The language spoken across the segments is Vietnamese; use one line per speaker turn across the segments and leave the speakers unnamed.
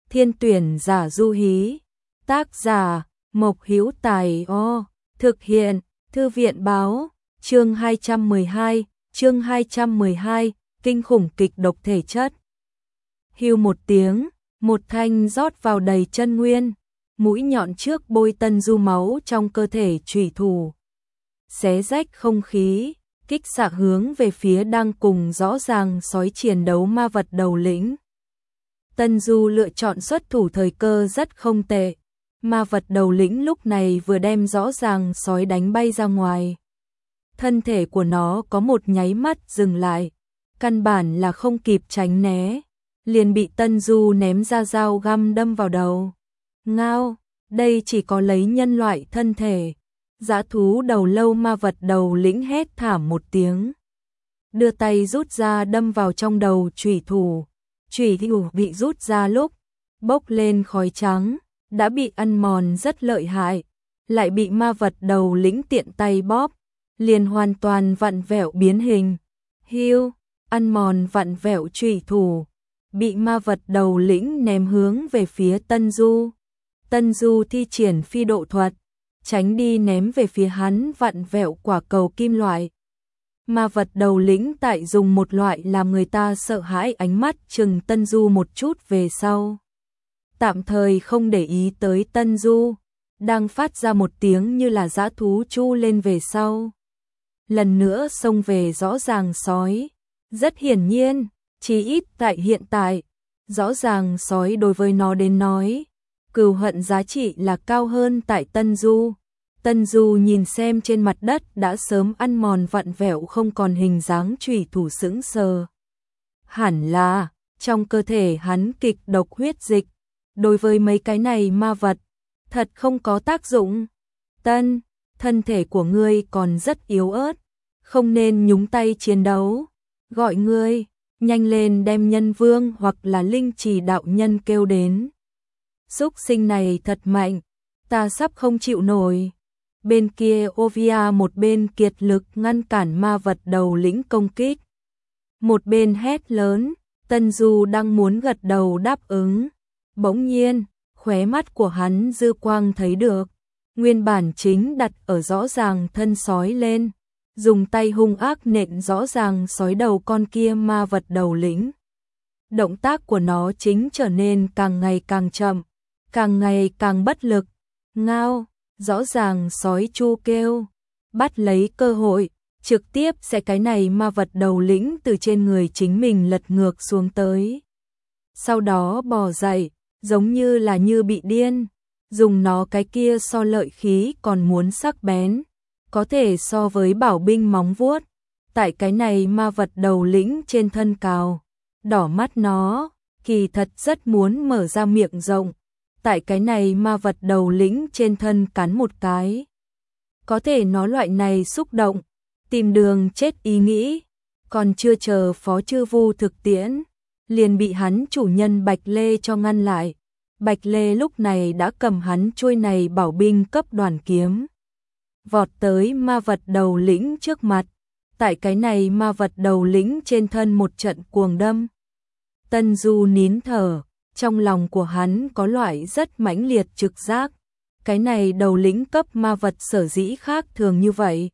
Thiên tuyển giả du hí. Tác giả Mộc Hữu Tài. Thực hiện Thư viện báo. Chương 212, kinh khủng kịch độc thể chất. Hưu một tiếng, một thanh rót vào đầy chân nguyên, mũi nhọn trước bôi Tân Du máu trong cơ thể chủy thủ, xé rách không khí, kích xạ hướng về phía đang cùng rõ ràng sói chiến đấu ma vật đầu lĩnh. Tân Du lựa chọn xuất thủ thời cơ rất không tệ. Ma vật đầu lĩnh lúc này vừa đem rõ ràng sói đánh bay ra ngoài. Thân thể của nó có một nháy mắt dừng lại, căn bản là không kịp tránh né, liền bị Tân Du ném ra dao găm đâm vào đầu. Ngao, đây chỉ có lấy nhân loại thân thể. Dã thú đầu lâu ma vật đầu lĩnh hét thảm một tiếng, đưa tay rút ra đâm vào trong đầu chủy thủ. Chủy thủ bị rút ra lúc bốc lên khói trắng, đã bị ăn mòn rất lợi hại, lại bị ma vật đầu lĩnh tiện tay bóp, liền hoàn toàn vặn vẹo biến hình. Hưu, ăn mòn vặn vẹo chủy thủ, bị ma vật đầu lĩnh ném hướng về phía Tân Du. Tân Du thi triển phi độ thuật, tránh đi ném về phía hắn vặn vẹo quả cầu kim loại. Ma vật đầu lĩnh tại dùng một loại làm người ta sợ hãi ánh mắt chừng Tân Du một chút về sau. Tạm thời không để ý tới Tân Du, đang phát ra một tiếng như là dã thú chu lên về sau. Lần nữa xông về rõ ràng sói. Rất hiển nhiên, chí ít tại hiện tại, rõ ràng sói đối với nó đến nói, cừu hận giá trị là cao hơn tại Tân Du. Tân Du nhìn xem trên mặt đất đã sớm ăn mòn vặn vẹo không còn hình dáng chủy thủ sững sờ. Hẳn là, trong cơ thể hắn kịch độc huyết dịch, đối với mấy cái này ma vật, thật không có tác dụng. Thân thể của ngươi còn rất yếu ớt, không nên nhúng tay chiến đấu. Gọi ngươi, nhanh lên đem nhân vương hoặc là linh trì đạo nhân kêu đến. Súc sinh này thật mạnh, ta sắp không chịu nổi. Bên kia Ovia một bên kiệt lực ngăn cản ma vật đầu lĩnh công kích, một bên hét lớn. Tân Du đang muốn gật đầu đáp ứng, bỗng nhiên, khóe mắt của hắn dư quang thấy được, nguyên bản chính đặt ở rõ ràng thân sói lên, dùng tay hung ác nện rõ ràng sói đầu con kia ma vật đầu lĩnh. Động tác của nó chính trở nên càng ngày càng chậm, càng ngày càng bất lực. Ngao, rõ ràng sói chu kêu, bắt lấy cơ hội, trực tiếp sẽ cái này ma vật đầu lĩnh từ trên người chính mình lật ngược xuống tới. Sau đó bò dậy, giống như bị điên, dùng nó cái kia so lợi khí còn muốn sắc bén, có thể so với bảo binh móng vuốt, tại cái này ma vật đầu lĩnh trên thân cào. Đỏ mắt nó, kỳ thật rất muốn mở ra miệng rộng, tại cái này ma vật đầu lĩnh trên thân cắn một cái. Có thể nó loại này xúc động, tìm đường chết ý nghĩ, còn chưa chờ Phó Chư Vu thực tiễn, liền bị hắn chủ nhân Bạch Lê cho ngăn lại. Bạch Lê lúc này đã cầm hắn chuôi này bảo binh cấp đoàn kiếm, vọt tới ma vật đầu lĩnh trước mặt, tại cái này ma vật đầu lĩnh trên thân một trận cuồng đâm. Tân Du nín thở, trong lòng của hắn có loại rất mãnh liệt trực giác, cái này đầu lĩnh cấp ma vật sở dĩ khác thường như vậy,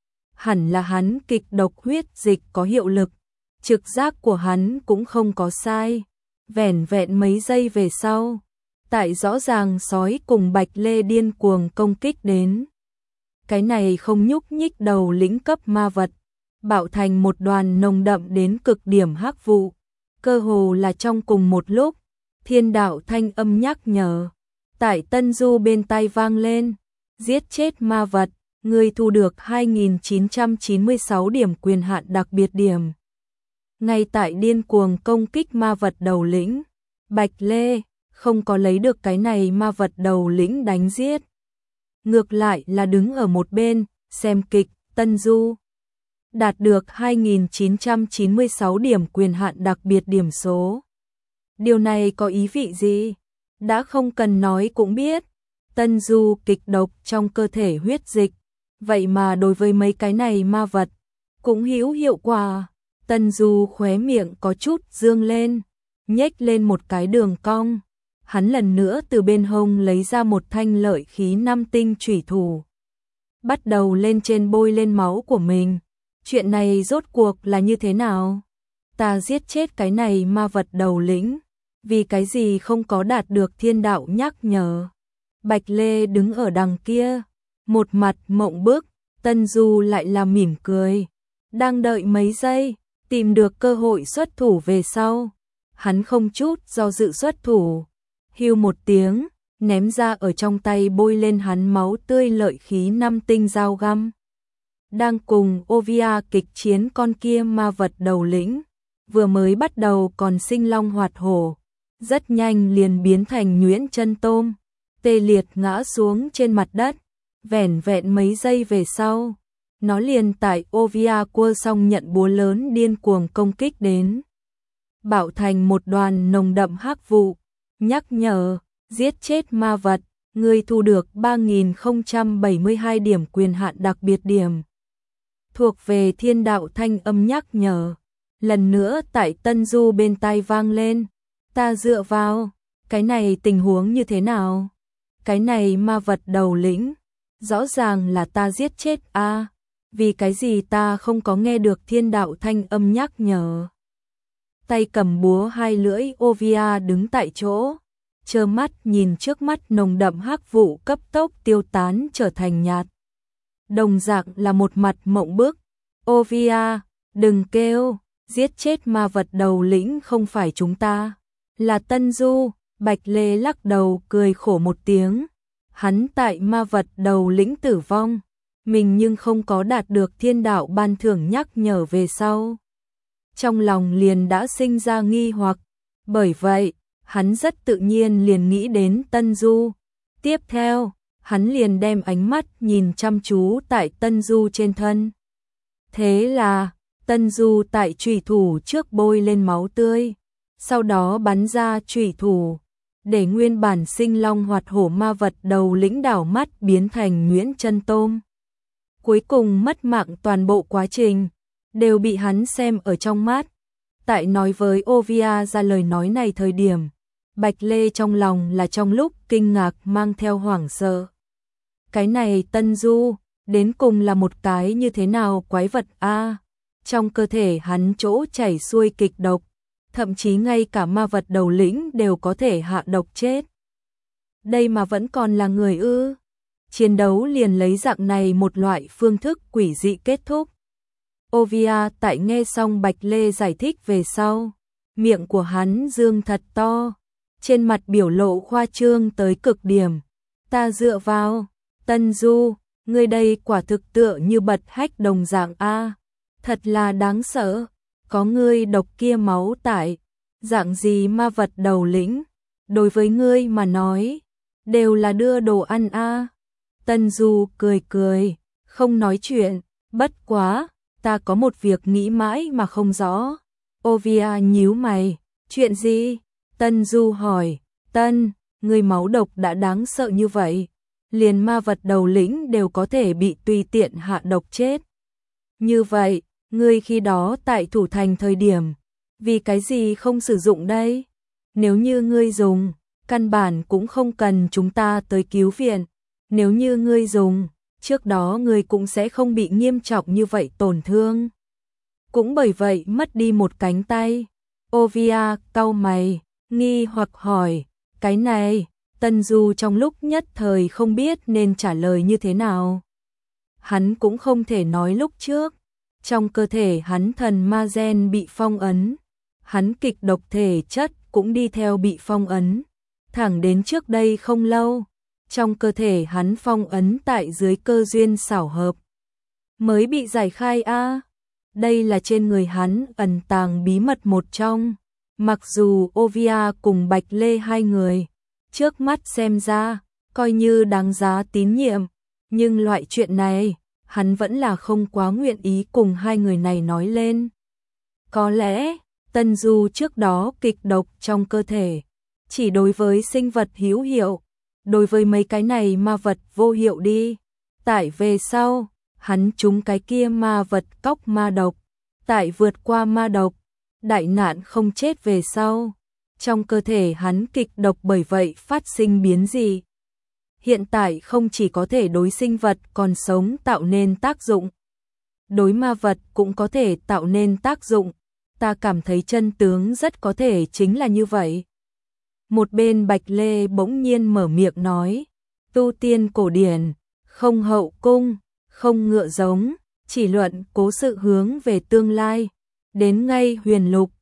hẳn là hắn kịch độc huyết dịch có hiệu lực. Trực giác của hắn cũng không có sai, vẻn vẹn mấy giây về sau, tại rõ ràng sói cùng Bạch Lê điên cuồng công kích đến, cái này không nhúc nhích đầu lĩnh cấp ma vật, bạo thành một đoàn nồng đậm đến cực điểm hắc vụ. Cơ hồ là trong cùng một lúc, thiên đạo thanh âm nhắc nhở tại Tân Du bên tai vang lên, giết chết ma vật, ngươi thu được 2996 điểm quyền hạn đặc biệt điểm. Ngay tại điên cuồng công kích ma vật đầu lĩnh, Bạch Lê không có lấy được cái này ma vật đầu lĩnh đánh giết, ngược lại là đứng ở một bên xem kịch. Tân Du đạt được 2996 điểm quyền hạn đặc biệt điểm số. Điều này có ý vị gì? Đã không cần nói cũng biết, Tân Du kịch độc trong cơ thể huyết dịch, vậy mà đối với mấy cái này ma vật cũng hữu hiệu quả. Tân Du khóe miệng có chút dương lên, nhếch lên một cái đường cong, hắn lần nữa từ bên hông lấy ra một thanh lợi khí 5 tinh chủy thủ. Bắt đầu lên trên bôi lên máu của mình. Chuyện này rốt cuộc là như thế nào? Ta giết chết cái này ma vật đầu lĩnh, vì cái gì không có đạt được thiên đạo nhắc nhở. Bạch Lê đứng ở đằng kia, một mặt mộng bức, Tân Du lại là mỉm cười. Đang đợi mấy giây, tìm được cơ hội xuất thủ về sau. Hắn không chút do dự xuất thủ. Hưu một tiếng, ném ra ở trong tay bôi lên hắn máu tươi lợi khí 5 tinh dao găm. Đang cùng Ovia kịch chiến con kia ma vật đầu lĩnh, vừa mới bắt đầu còn sinh long hoạt hổ, rất nhanh liền biến thành nhuyễn chân tôm, tê liệt ngã xuống trên mặt đất, vẻn vẹn mấy giây về sau, nó liền tại Ovia cua xong nhận búa lớn điên cuồng công kích đến. Bạo thành một đoàn nồng đậm hắc vụ, nhắc nhở, giết chết ma vật, ngươi thu được 3072 điểm quyền hạn đặc biệt điểm. Thuộc về thiên đạo thanh âm nhắc nhở. Lần nữa tại Tân Du bên tai vang lên. Ta dựa vào, cái này tình huống như thế nào? Cái này ma vật đầu lĩnh, rõ ràng là ta giết chết a, vì cái gì ta không có nghe được thiên đạo thanh âm nhắc nhở? Tay cầm búa hai lưỡi Ovia đứng tại chỗ, trơ mắt nhìn trước mắt nồng đậm hắc vụ cấp tốc tiêu tán trở thành nhạt. Đồng dạng là một mặt mộng bức. Ovia, đừng kêu, giết chết ma vật đầu lĩnh không phải chúng ta, là Tân Du. Bạch Lê lắc đầu cười khổ một tiếng. Hắn tại ma vật đầu lĩnh tử vong, mình nhưng không có đạt được thiên đạo ban thưởng nhắc nhở về sau. Trong lòng liền đã sinh ra nghi hoặc, bởi vậy, hắn rất tự nhiên liền nghĩ đến Tân Du. Tiếp theo, hắn liền đem ánh mắt nhìn chăm chú tại Tân Du trên thân. Thế là, Tân Du tại chủy thủ trước bôi lên máu tươi, sau đó bắn ra chủy thủ, để nguyên bản sinh long hoạt hổ ma vật đầu lĩnh đảo mắt biến thành nhuyễn chân tôm. Cuối cùng mất mạng toàn bộ quá trình, đều bị hắn xem ở trong mắt. Tại nói với Ovia ra lời nói này thời điểm, Bạch Lê trong lòng là trong lúc kinh ngạc mang theo hoảng sợ. Cái này Tân Du, đến cùng là một cái như thế nào quái vật a? Trong cơ thể hắn chỗ chảy xuôi kịch độc, thậm chí ngay cả ma vật đầu lĩnh đều có thể hạ độc chết. Đây mà vẫn còn là người ư? Chiến đấu liền lấy dạng này một loại phương thức quỷ dị kết thúc. Ovia tại nghe xong Bạch Lê giải thích về sau, miệng của hắn dương thật to, trên mặt biểu lộ khoa trương tới cực điểm. Ta dựa vào, Tân Du, ngươi đây quả thực tựa như bật hách đồng dạng a, thật là đáng sợ, có ngươi độc kia máu tại, dạng gì ma vật đầu lĩnh, đối với ngươi mà nói, đều là đưa đồ ăn a. Tân Du cười cười, không nói chuyện, bất quá, ta có một việc nghĩ mãi mà không rõ. Ovia nhíu mày, chuyện gì? Tân Du hỏi, Tân, ngươi máu độc đã đáng sợ như vậy, liền ma vật đầu lĩnh đều có thể bị tùy tiện hạ độc chết. Như vậy, ngươi khi đó tại thủ thành thời điểm, vì cái gì không sử dụng đây? Nếu như ngươi dùng, căn bản cũng không cần chúng ta tới cứu viện. Nếu như ngươi dùng, trước đó ngươi cũng sẽ không bị nghiêm trọng như vậy tổn thương. Cũng bởi vậy mất đi một cánh tay. Ovia cau mày, nghi hoặc hỏi, cái này, Tân Du trong lúc nhất thời không biết nên trả lời như thế nào. Hắn cũng không thể nói lúc trước, trong cơ thể hắn thần ma gen bị phong ấn, hắn kịch độc thể chất cũng đi theo bị phong ấn, thẳng đến trước đây không lâu, trong cơ thể hắn phong ấn tại dưới cơ duyên xảo hợp, mới bị giải khai a. Đây là trên người hắn ẩn tàng bí mật một trong, mặc dù Ovia cùng Bạch Lê hai người, trước mắt xem ra, coi như đáng giá tín nhiệm, nhưng loại chuyện này, hắn vẫn là không quá nguyện ý cùng hai người này nói lên. Có lẽ, Tân Du trước đó kịch độc trong cơ thể, chỉ đối với sinh vật hữu hiệu, đối với mấy cái này ma vật vô hiệu đi. Tại về sau, hắn trúng cái kia ma vật cóc ma độc, tại vượt qua ma độc, đại nạn không chết về sau, trong cơ thể hắn kịch độc bởi vậy phát sinh biến gì. Hiện tại không chỉ có thể đối sinh vật còn sống tạo nên tác dụng, đối ma vật cũng có thể tạo nên tác dụng, ta cảm thấy chân tướng rất có thể chính là như vậy. Một bên Bạch Lê bỗng nhiên mở miệng nói, tu tiên cổ điển, không hậu cung, không ngựa giống, chỉ luận cố sự hướng về tương lai, đến ngay huyền lục,